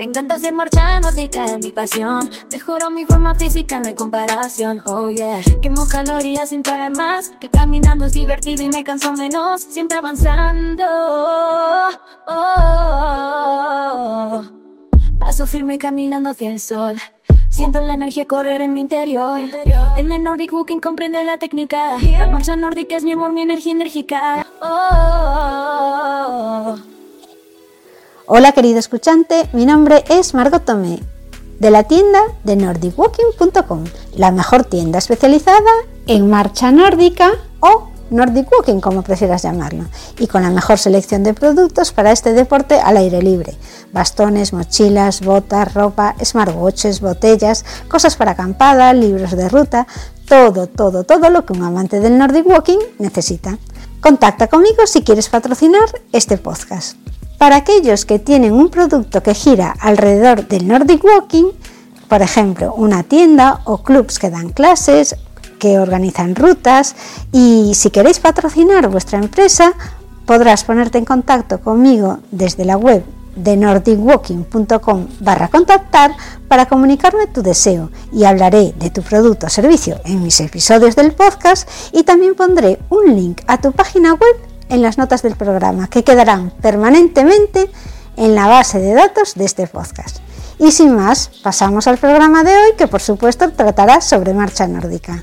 Me encanta hacer marcha nórdica, es mi pasión. Mejoró mi forma física, no hay comparación, oh yeah. Quemo calorías sin parar más, que caminando es divertido y me canso menos. Siempre avanzando, paso firme caminando hacia el sol. Siento la energía correr en mi interior. En el Nordic Walking comprende la técnica. La marcha nórdica es mi amor, mi energía enérgica. Hola querido escuchante, mi nombre es Margot Tomé, de la tienda de nordicwalking.com, la mejor tienda especializada en marcha nórdica o Nordic Walking, como prefieras llamarlo, y con la mejor selección de productos para este deporte al aire libre: bastones, mochilas, botas, ropa, smartwatches, botellas, cosas para acampada, libros de ruta, todo lo que un amante del Nordic Walking necesita. Contacta conmigo si quieres patrocinar este podcast. Para aquellos que tienen un producto que gira alrededor del Nordic Walking, por ejemplo, una tienda o clubs que dan clases, que organizan rutas, y si queréis patrocinar vuestra empresa, podrás ponerte en contacto conmigo desde la web de nordicwalking.com/contactar para comunicarme tu deseo, y hablaré de tu producto o servicio en mis episodios del podcast, y también pondré un link a tu página web en las notas del programa, que quedarán permanentemente en la base de datos de este podcast. Y sin más, pasamos al programa de hoy, que por supuesto tratará sobre marcha nórdica.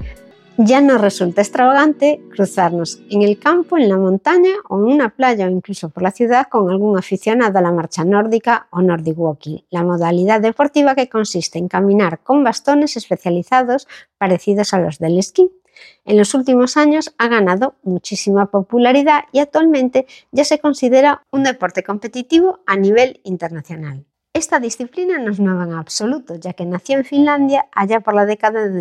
Ya nos resulta extravagante cruzarnos en el campo, en la montaña o en una playa, o incluso por la ciudad, con algún aficionado a la marcha nórdica o Nordic Walking, la modalidad deportiva que consiste en caminar con bastones especializados parecidos a los del esquí. En los últimos años ha ganado muchísima popularidad y actualmente ya se considera un deporte competitivo a nivel internacional. Esta disciplina no es nueva en absoluto, ya que nació en Finlandia allá por la década de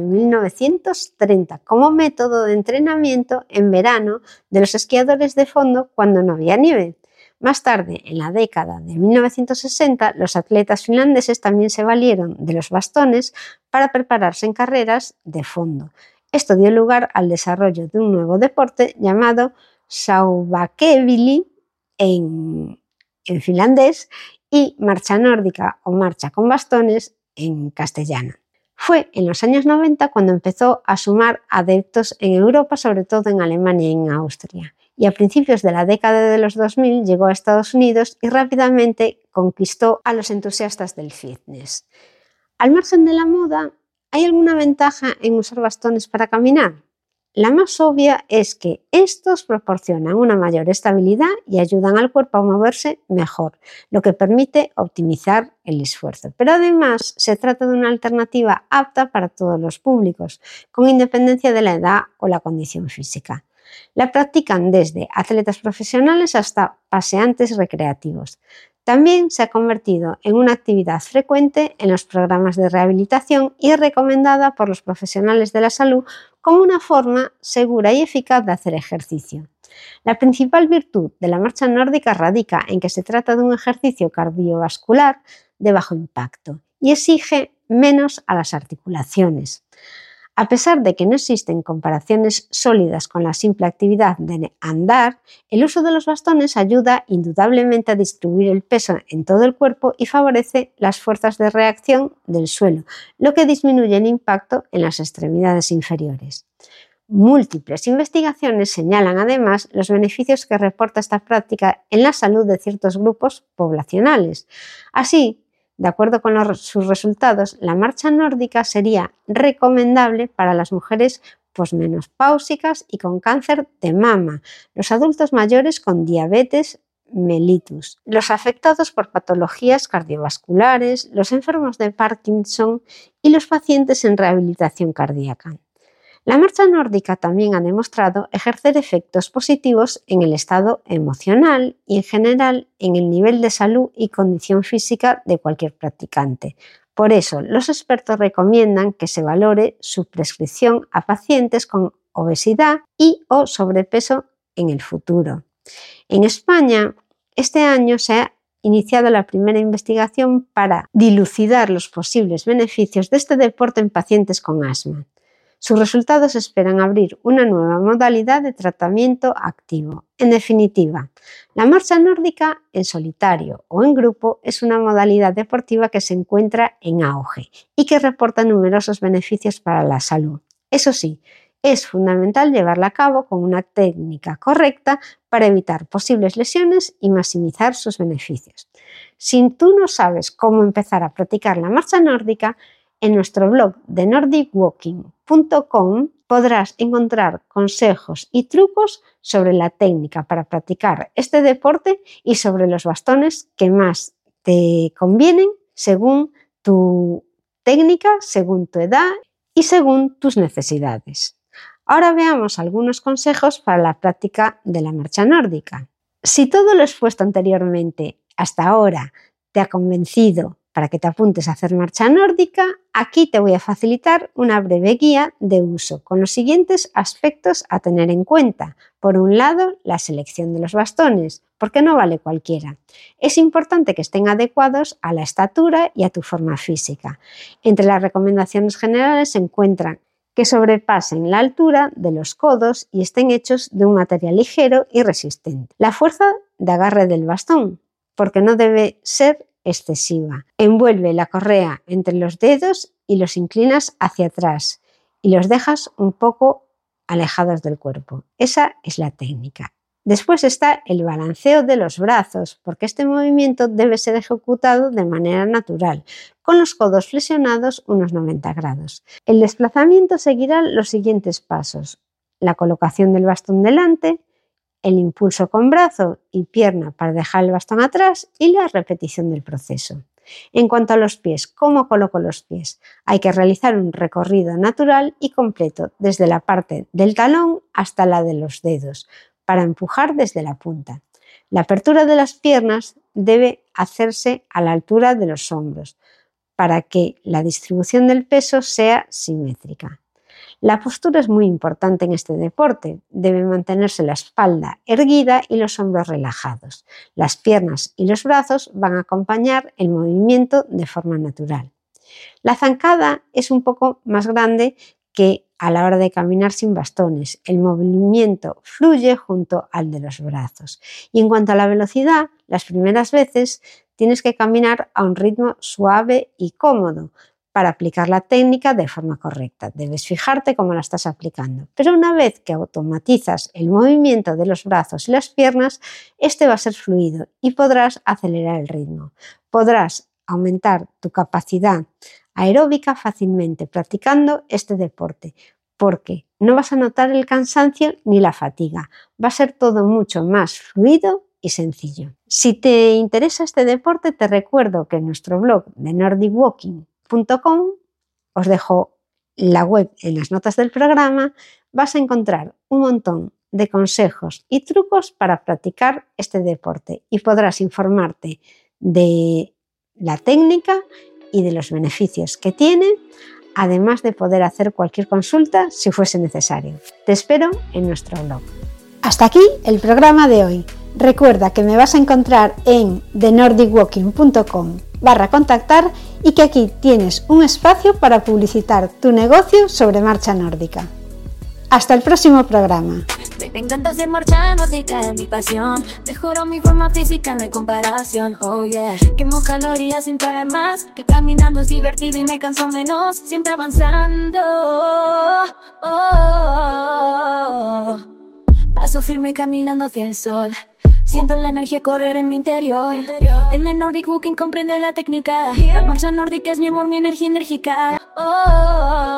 1930 como método de entrenamiento en verano de los esquiadores de fondo cuando no había nieve. Más tarde, en la década de 1960, los atletas finlandeses también se valieron de los bastones para prepararse en carreras de fondo. Esto dio lugar al desarrollo de un nuevo deporte llamado sauvakeviili en finlandés y marcha nórdica o marcha con bastones en castellano. Fue en los años 90 cuando empezó a sumar adeptos en Europa, sobre todo en Alemania y en Austria. Y a principios de la década de los 2000 llegó a Estados Unidos y rápidamente conquistó a los entusiastas del fitness. Al margen de la moda, ¿hay alguna ventaja en usar bastones para caminar? La más obvia es que estos proporcionan una mayor estabilidad y ayudan al cuerpo a moverse mejor, lo que permite optimizar el esfuerzo. Pero además se trata de una alternativa apta para todos los públicos, con independencia de la edad o la condición física. La practican desde atletas profesionales hasta paseantes recreativos. También se ha convertido en una actividad frecuente en los programas de rehabilitación y es recomendada por los profesionales de la salud como una forma segura y eficaz de hacer ejercicio. La principal virtud de la marcha nórdica radica en que se trata de un ejercicio cardiovascular de bajo impacto y exige menos a las articulaciones. A pesar de que no existen comparaciones sólidas con la simple actividad de andar, el uso de los bastones ayuda indudablemente a distribuir el peso en todo el cuerpo y favorece las fuerzas de reacción del suelo, lo que disminuye el impacto en las extremidades inferiores. Múltiples investigaciones señalan además los beneficios que reporta esta práctica en la salud de ciertos grupos poblacionales. Así, de acuerdo con sus resultados, la marcha nórdica sería recomendable para las mujeres posmenopáusicas y con cáncer de mama, los adultos mayores con diabetes mellitus, los afectados por patologías cardiovasculares, los enfermos de Parkinson y los pacientes en rehabilitación cardíaca. La marcha nórdica también ha demostrado ejercer efectos positivos en el estado emocional y en general en el nivel de salud y condición física de cualquier practicante. Por eso, los expertos recomiendan que se valore su prescripción a pacientes con obesidad y o sobrepeso en el futuro. En España, este año se ha iniciado la primera investigación para dilucidar los posibles beneficios de este deporte en pacientes con asma. Sus resultados esperan abrir una nueva modalidad de tratamiento activo. En definitiva, la marcha nórdica en solitario o en grupo es una modalidad deportiva que se encuentra en auge y que reporta numerosos beneficios para la salud. Eso sí, es fundamental llevarla a cabo con una técnica correcta para evitar posibles lesiones y maximizar sus beneficios. Si tú no sabes cómo empezar a practicar la marcha nórdica, en nuestro blog de nordicwalking.com podrás encontrar consejos y trucos sobre la técnica para practicar este deporte y sobre los bastones que más te convienen según tu técnica, según tu edad y según tus necesidades. Ahora veamos algunos consejos para la práctica de la marcha nórdica. Si todo lo expuesto anteriormente hasta ahora te ha convencido para que te apuntes a hacer marcha nórdica, aquí te voy a facilitar una breve guía de uso con los siguientes aspectos a tener en cuenta. Por un lado, la selección de los bastones, porque no vale cualquiera. Es importante que estén adecuados a la estatura y a tu forma física. Entre las recomendaciones generales se encuentran que sobrepasen la altura de los codos y estén hechos de un material ligero y resistente. La fuerza de agarre del bastón, porque no debe ser excesiva. Envuelve la correa entre los dedos y los inclinas hacia atrás y los dejas un poco alejados del cuerpo. Esa es la técnica. Después está el balanceo de los brazos, porque este movimiento debe ser ejecutado de manera natural, con los codos flexionados unos 90 grados. El desplazamiento seguirá los siguientes pasos: la colocación del bastón delante, el impulso con brazo y pierna para dejar el bastón atrás y la repetición del proceso. En cuanto a los pies, ¿cómo coloco los pies? Hay que realizar un recorrido natural y completo desde la parte del talón hasta la de los dedos para empujar desde la punta. La apertura de las piernas debe hacerse a la altura de los hombros para que la distribución del peso sea simétrica. La postura es muy importante en este deporte. Debe mantenerse la espalda erguida y los hombros relajados. Las piernas y los brazos van a acompañar el movimiento de forma natural. La zancada es un poco más grande que a la hora de caminar sin bastones. El movimiento fluye junto al de los brazos. Y en cuanto a la velocidad, las primeras veces tienes que caminar a un ritmo suave y cómodo para aplicar la técnica de forma correcta. Debes fijarte cómo la estás aplicando. Pero una vez que automatizas el movimiento de los brazos y las piernas, este va a ser fluido y podrás acelerar el ritmo. Podrás aumentar tu capacidad aeróbica fácilmente practicando este deporte, porque no vas a notar el cansancio ni la fatiga. Va a ser todo mucho más fluido y sencillo. Si te interesa este deporte, te recuerdo que en nuestro blog de nordicwalking.com, os dejo la web en las notas del programa, vas a encontrar un montón de consejos y trucos para practicar este deporte y podrás informarte de la técnica y de los beneficios que tiene, además de poder hacer cualquier consulta si fuese necesario. Te espero en nuestro blog. Hasta aquí el programa de hoy. Recuerda que me vas a encontrar en thenordicwalking.com/contactar y que aquí tienes un espacio para publicitar tu negocio sobre marcha nórdica. Hasta el próximo programa. Me encanta hacer marcha nórdica, es mi pasión. Mejoró mi forma física, no hay comparación, oh yeah. Quemo calorías sin parar más, que caminando es divertido y me canso menos, siempre avanzando. Paso firme caminando hacia el sol. Siento la energía correr en mi interior. En el Nordic Walking comprende la técnica. La marcha nórdica es mi amor, mi energía enérgica.